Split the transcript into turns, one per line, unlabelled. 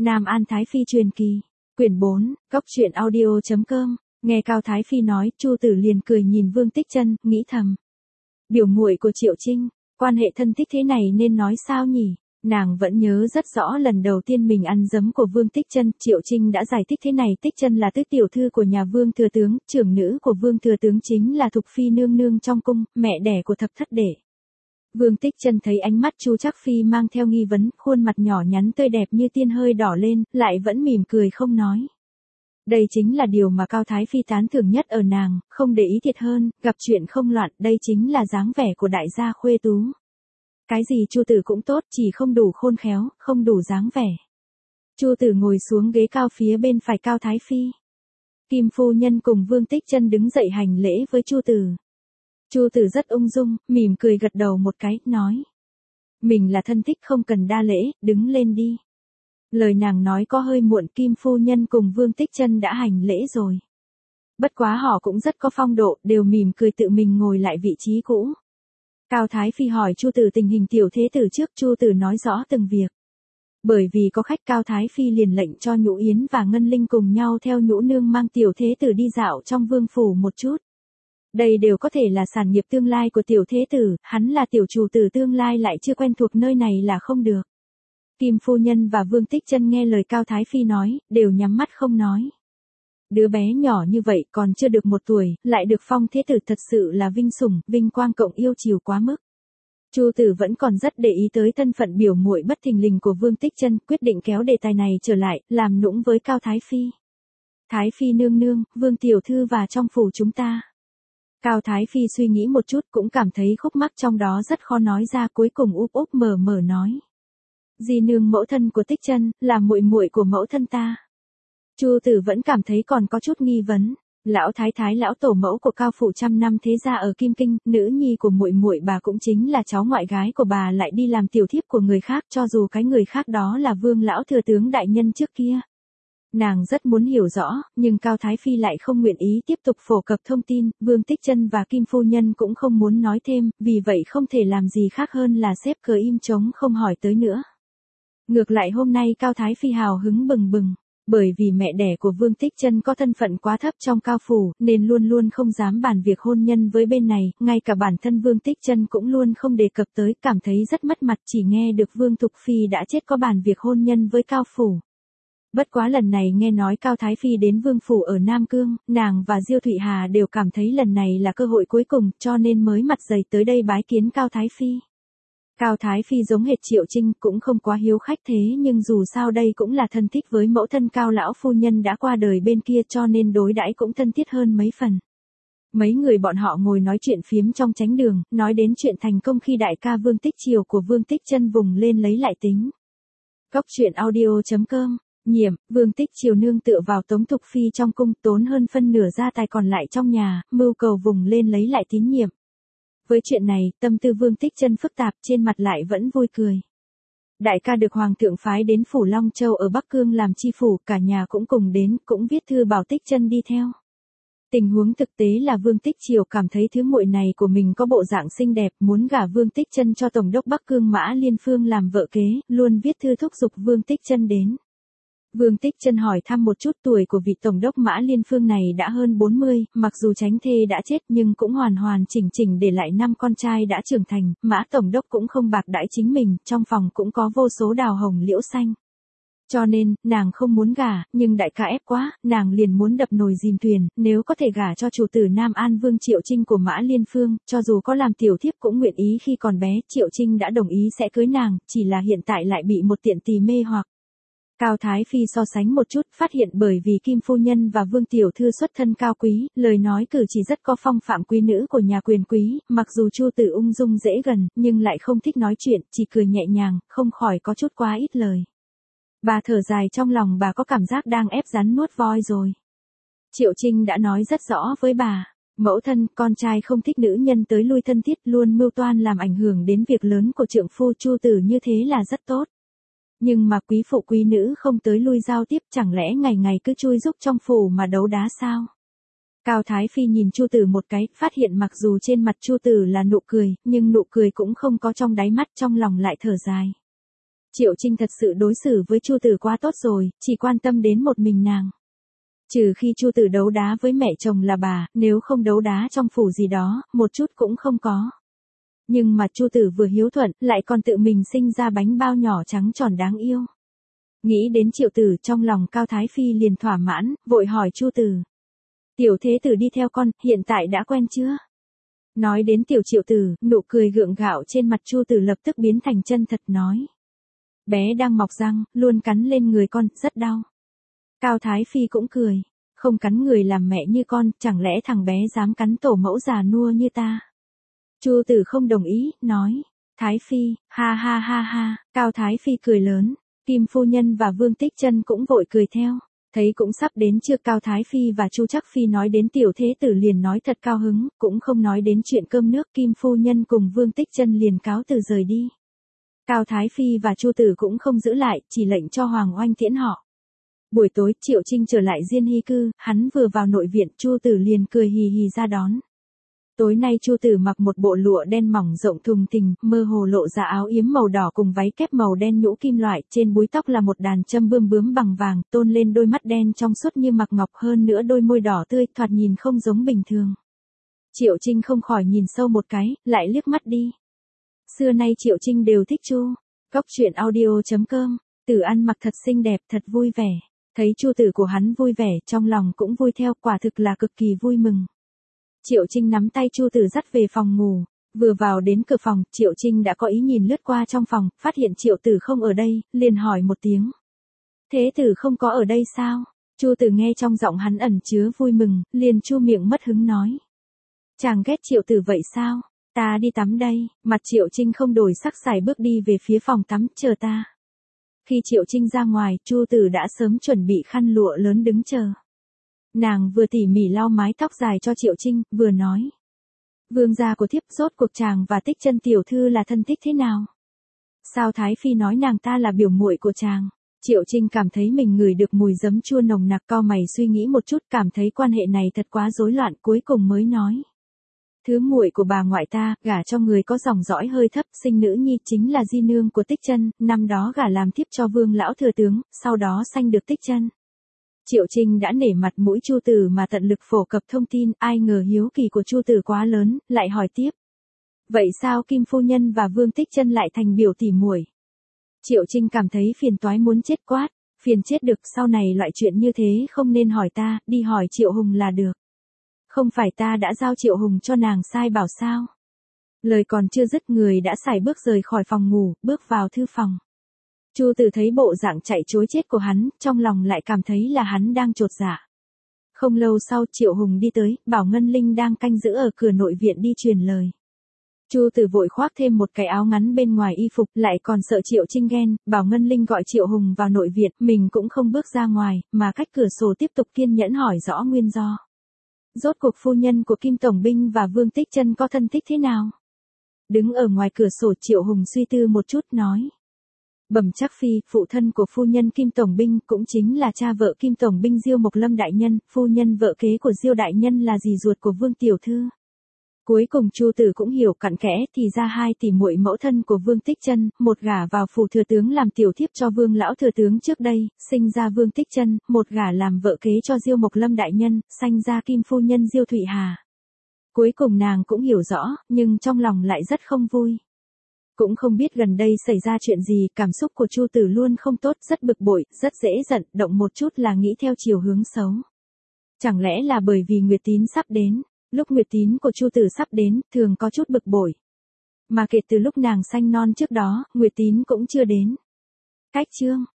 Nam An Thái Phi truyền kỳ, quyển 4, cốc truyện audio.com. Nghe Cao Thái Phi nói, Chu Tử liền cười nhìn Vương Tích Chân, nghĩ thầm: biểu muội của Triệu Trinh, quan hệ thân thích thế này nên nói sao nhỉ? Nàng vẫn nhớ rất rõ lần đầu tiên mình ăn dấm của Vương Tích Chân, Triệu Trinh đã giải thích thế này: Tích Chân là tứ tiểu thư của nhà Vương thừa tướng, trưởng nữ của Vương thừa tướng chính là Thục Phi nương nương trong cung, mẹ đẻ của thập thất đệ. Vương Tích Chân thấy ánh mắt Chu Trác Phi mang theo nghi vấn, khuôn mặt nhỏ nhắn tươi đẹp như tiên hơi đỏ lên, lại vẫn mỉm cười không nói. Đây chính là điều mà Cao Thái Phi tán thưởng nhất ở nàng, không để ý thiệt hơn, gặp chuyện không loạn, đây chính là dáng vẻ của đại gia khuê tú. Cái gì Chu Tử cũng tốt, chỉ không đủ khôn khéo, không đủ dáng vẻ. Chu Tử ngồi xuống ghế cao phía bên phải Cao Thái Phi. Kim phu nhân cùng Vương Tích Chân đứng dậy hành lễ với Chu Tử. Chu Tử rất ung dung, mỉm cười gật đầu một cái, nói: mình là thân thích không cần đa lễ, đứng lên đi. Lời nàng nói có hơi muộn, Kim phu nhân cùng Vương Tích Chân đã hành lễ rồi. Bất quá họ cũng rất có phong độ, đều mỉm cười tự mình ngồi lại vị trí cũ. Cao Thái Phi hỏi Chu Tử tình hình tiểu thế tử trước, Chu Tử nói rõ từng việc. Bởi vì có khách, Cao Thái Phi liền lệnh cho Nhũ Yến và Ngân Linh cùng nhau theo Nhũ nương mang tiểu thế tử đi dạo trong vương phủ một chút. Đây đều có thể là sản nghiệp tương lai của tiểu thế tử, hắn là tiểu chủ tử tương lai lại chưa quen thuộc nơi này là không được. Kim phu nhân và Vương Tích Chân nghe lời Cao Thái Phi nói, đều nhắm mắt không nói. Đứa bé nhỏ như vậy còn chưa được 1 tuổi, lại được phong thế tử thật sự là vinh sủng, vinh quang cộng yêu chiều quá mức. Chu Tử vẫn còn rất để ý tới thân phận biểu muội bất thình lình của Vương Tích Chân, quyết định kéo đề tài này trở lại, làm nũng với Cao Thái Phi. Thái Phi nương nương, Vương tiểu thư và trong phủ chúng ta. Cao Thái Phi suy nghĩ một chút cũng cảm thấy khúc mắc trong đó rất khó nói ra, cuối cùng úp úp mở mở nói: Di nương mẫu thân của Tích Chân, là muội muội của mẫu thân ta. Chu Tử vẫn cảm thấy còn có chút nghi vấn. Lão thái thái lão tổ mẫu của Cao phủ trăm năm thế gia ở Kim Kinh, nữ nhi của muội muội bà cũng chính là cháu ngoại gái của bà lại đi làm tiểu thiếp của người khác, cho dù cái người khác đó là Vương lão thừa tướng đại nhân trước kia. Nàng rất muốn hiểu rõ, nhưng Cao Thái Phi lại không nguyện ý tiếp tục phổ cập thông tin, Vương Tích Chân và Kim phu nhân cũng không muốn nói thêm, vì vậy không thể làm gì khác hơn là xếp cờ im trống không hỏi tới nữa. Ngược lại hôm nay Cao Thái Phi hào hứng bừng bừng, bởi vì mẹ đẻ của Vương Tích Chân có thân phận quá thấp trong Cao phủ, nên luôn luôn không dám bàn việc hôn nhân với bên này, ngay cả bản thân Vương Tích Chân cũng luôn không đề cập tới, cảm thấy rất mất mặt, chỉ nghe được Vương Thục Phi đã chết có bàn việc hôn nhân với Cao phủ. Bất quá lần này nghe nói Cao Thái Phi đến Vương phủ ở Nam Cương, nàng và Diêu Thụy Hà đều cảm thấy lần này là cơ hội cuối cùng, cho nên mới mặt dày tới đây bái kiến Cao Thái Phi. Cao Thái Phi giống hệt Triệu Trinh, cũng không quá hiếu khách thế, nhưng dù sao đây cũng là thân thích với mẫu thân Cao lão phu nhân đã qua đời bên kia, cho nên đối đãi cũng thân thiết hơn mấy phần. Mấy người bọn họ ngồi nói chuyện phiếm trong chánh đường, nói đến chuyện thành công khi đại ca Vương Tích Triều của Vương Tích Chân vùng lên lấy lại tính. cốc truyện audio.com. Nhiệm, Vương Tích Triều nương tựa vào Tống Thục Phi trong cung, tốn hơn phân nửa gia tài còn lại trong nhà, mưu cầu vùng lên lấy lại tín nhiệm. Với chuyện này, tâm tư Vương Tích Chân phức tạp, trên mặt lại vẫn vui cười. Đại ca được Hoàng thượng phái đến phủ Long Châu ở Bắc Cương làm chi phủ, cả nhà cũng cùng đến, cũng viết thư bảo Tích Chân đi theo. Tình huống thực tế là Vương Tích Triều cảm thấy thứ muội này của mình có bộ dạng xinh đẹp, muốn gả Vương Tích Chân cho Tổng đốc Bắc Cương Mã Liên Phương làm vợ kế, luôn viết thư thúc giục Vương Tích Chân đến. Vương Tích Chân hỏi thăm một chút, tuổi của vị Tổng đốc Mã Liên Phương này đã hơn 40, mặc dù chánh thê đã chết nhưng cũng hoàn hoàn chỉnh chỉnh để lại 5 con trai đã trưởng thành, Mã Tổng đốc cũng không bạc đãi chính mình, trong phòng cũng có vô số đào hồng liễu xanh. Cho nên, nàng không muốn gả, nhưng đại ca ép quá, nàng liền muốn đập nồi dìm thuyền, nếu có thể gả cho chủ tử Nam An Vương Triệu Trinh của Mã Liên Phương, cho dù có làm tiểu thiếp cũng nguyện ý. Khi còn bé, Triệu Trinh đã đồng ý sẽ cưới nàng, chỉ là hiện tại lại bị một tiện tỳ mê hoặc. Cao Thái Phi so sánh một chút, phát hiện bởi vì Kim phu nhân và Vương tiểu thư xuất thân cao quý, lời nói cử chỉ rất có phong phạm quý nữ của nhà quyền quý, mặc dù Chu Tử ung dung dễ gần, nhưng lại không thích nói chuyện, chỉ cười nhẹ nhàng, không khỏi có chút quá ít lời. Bà thở dài, trong lòng bà có cảm giác đang ép rắn nuốt voi rồi. Triệu Trinh đã nói rất rõ với bà, mẫu thân, con trai không thích nữ nhân tới lui thân thiết, luôn mưu toan làm ảnh hưởng đến việc lớn của trượng phu. Chu Tử như thế là rất tốt. Nhưng mà quý phụ quý nữ không tới lui giao tiếp, chẳng lẽ ngày ngày cứ chui rúc trong phủ mà đấu đá sao? Cao Thái Phi nhìn Chu Tử một cái, phát hiện mặc dù trên mặt Chu Tử là nụ cười, nhưng nụ cười cũng không có trong đáy mắt, trong lòng lại thở dài. Triệu Trinh thật sự đối xử với Chu Tử quá tốt rồi, chỉ quan tâm đến một mình nàng. Trừ khi Chu Tử đấu đá với mẹ chồng là bà, nếu không đấu đá trong phủ gì đó, một chút cũng không có. Nhưng mà Chu Tử vừa hiếu thuận, lại còn tự mình sinh ra bánh bao nhỏ trắng tròn đáng yêu. Nghĩ đến Triệu Tử, trong lòng Cao Thái Phi liền thỏa mãn, vội hỏi Chu Tử. Tiểu thế tử đi theo con, hiện tại đã quen chưa? Nói đến tiểu Triệu Tử, nụ cười gượng gạo trên mặt Chu Tử lập tức biến thành chân thật nói. Bé đang mọc răng, luôn cắn lên người con, rất đau. Cao Thái Phi cũng cười. Không cắn người làm mẹ như con, chẳng lẽ thằng bé dám cắn tổ mẫu già nua như ta? Chu Tử không đồng ý, nói. Thái Phi, ha ha ha ha, Cao Thái Phi cười lớn. Kim phu nhân và Vương Tích Chân cũng vội cười theo. Thấy cũng sắp đến chưa, Cao Thái Phi và Chu Trắc Phi nói đến tiểu thế tử liền nói thật cao hứng, cũng không nói đến chuyện cơm nước. Kim phu nhân cùng Vương Tích Chân liền cáo từ rời đi. Cao Thái Phi và Chu Tử cũng không giữ lại, chỉ lệnh cho Hoàng Oanh tiễn họ. Buổi tối, Triệu Trinh trở lại Diên Hy cư, hắn vừa vào nội viện, Chu Tử liền cười hì hì ra đón. Tối nay Chu Tử mặc một bộ lụa đen mỏng rộng thùng thình, mơ hồ lộ ra áo yếm màu đỏ cùng váy kép màu đen nhũ kim loại, trên búi tóc là một đàn châm bươm bướm bằng vàng, tôn lên đôi mắt đen trong suốt như mặc ngọc, hơn nữa đôi môi đỏ tươi, thoạt nhìn không giống bình thường. Triệu Trinh không khỏi nhìn sâu một cái, lại liếc mắt đi. Xưa nay Triệu Trinh đều thích Chu. Góc truyện audio.com, Tử ăn mặc thật xinh đẹp, thật vui vẻ. Thấy Chu Tử của hắn vui vẻ, trong lòng cũng vui theo, quả thực là cực kỳ vui mừng. Triệu Trinh nắm tay Chu Tử dắt về phòng ngủ. Vừa vào đến cửa phòng, Triệu Trinh đã có ý nhìn lướt qua trong phòng, phát hiện Triệu Tử không ở đây, liền hỏi một tiếng. Thế tử không có ở đây sao? Chu Tử nghe trong giọng hắn ẩn chứa vui mừng, liền chu miệng mất hứng nói. Chàng ghét Triệu Tử vậy sao? Ta đi tắm đây. Mặt Triệu Trinh không đổi sắc, sải bước đi về phía phòng tắm, chờ ta. Khi Triệu Trinh ra ngoài, Chu Tử đã sớm chuẩn bị khăn lụa lớn đứng chờ. Nàng vừa tỉ mỉ lau mái tóc dài cho Triệu Trinh, vừa nói. Vương gia của thiếp, rốt cuộc chàng và Tích Chân tiểu thư là thân thích thế nào? Sao Thái Phi nói nàng ta là biểu muội của chàng? Triệu Trinh cảm thấy mình ngửi được mùi giấm chua nồng nặc, cau mày suy nghĩ một chút, cảm thấy quan hệ này thật quá rối loạn, cuối cùng mới nói. Thứ muội của bà ngoại ta, gả cho người có dòng dõi hơi thấp, sinh nữ nhi, chính là di nương của Tích Chân, năm đó gả làm thiếp cho Vương lão thừa tướng, sau đó sanh được Tích Chân. Triệu Trinh đã nể mặt mũi Chu Tử mà tận lực phổ cập thông tin, ai ngờ hiếu kỳ của Chu Tử quá lớn, lại hỏi tiếp. Vậy sao Kim phu nhân và Vương Tích Chân lại thành biểu tỷ muội? Triệu Trinh cảm thấy phiền toái muốn chết quát, phiền chết được, sau này loại chuyện như thế không nên hỏi ta, đi hỏi Triệu Hùng là được. Không phải ta đã giao Triệu Hùng cho nàng sai bảo sao? Lời còn chưa dứt, người đã sải bước rời khỏi phòng ngủ, bước vào thư phòng. Chu Tử thấy bộ dạng chạy trối chết của hắn, trong lòng lại cảm thấy là hắn đang chột dạ. Không lâu sau, Triệu Hùng đi tới, bảo Ngân Linh đang canh giữ ở cửa nội viện đi truyền lời. Chu Tử vội khoác thêm một cái áo ngắn bên ngoài y phục, lại còn sợ Triệu Trinh ghen, bảo Ngân Linh gọi Triệu Hùng vào nội viện, mình cũng không bước ra ngoài, mà cách cửa sổ tiếp tục kiên nhẫn hỏi rõ nguyên do. Rốt cuộc phu nhân của Kim Tổng Binh và Vương Tích Chân có thân thích thế nào? Đứng ở ngoài cửa sổ, Triệu Hùng suy tư một chút nói. Bẩm Trắc Phi, phụ thân của phu nhân Kim Tổng Binh cũng chính là cha vợ Kim Tổng Binh Diêu Mộc Lâm đại nhân, phu nhân vợ kế của Diêu đại nhân là dì ruột của Vương tiểu thư. Cuối cùng Chu Tử cũng hiểu cặn kẽ, thì ra hai tỷ muội mẫu thân của Vương Tích Chân, một gả vào phủ thừa tướng làm tiểu thiếp cho Vương lão thừa tướng trước đây, sinh ra Vương Tích Chân, một gả làm vợ kế cho Diêu Mộc Lâm đại nhân, sanh ra Kim phu nhân Diêu Thụy Hà. Cuối cùng nàng cũng hiểu rõ, nhưng trong lòng lại rất không vui. Cũng không biết gần đây xảy ra chuyện gì, cảm xúc của Chu Tử luôn không tốt, rất bực bội, rất dễ giận, động một chút là nghĩ theo chiều hướng xấu. Chẳng lẽ là bởi vì Nguyệt Tín sắp đến? Lúc Nguyệt Tín của Chu Tử sắp đến, thường có chút bực bội. Mà kể từ lúc nàng sanh non trước đó, Nguyệt Tín cũng chưa đến. Cách chương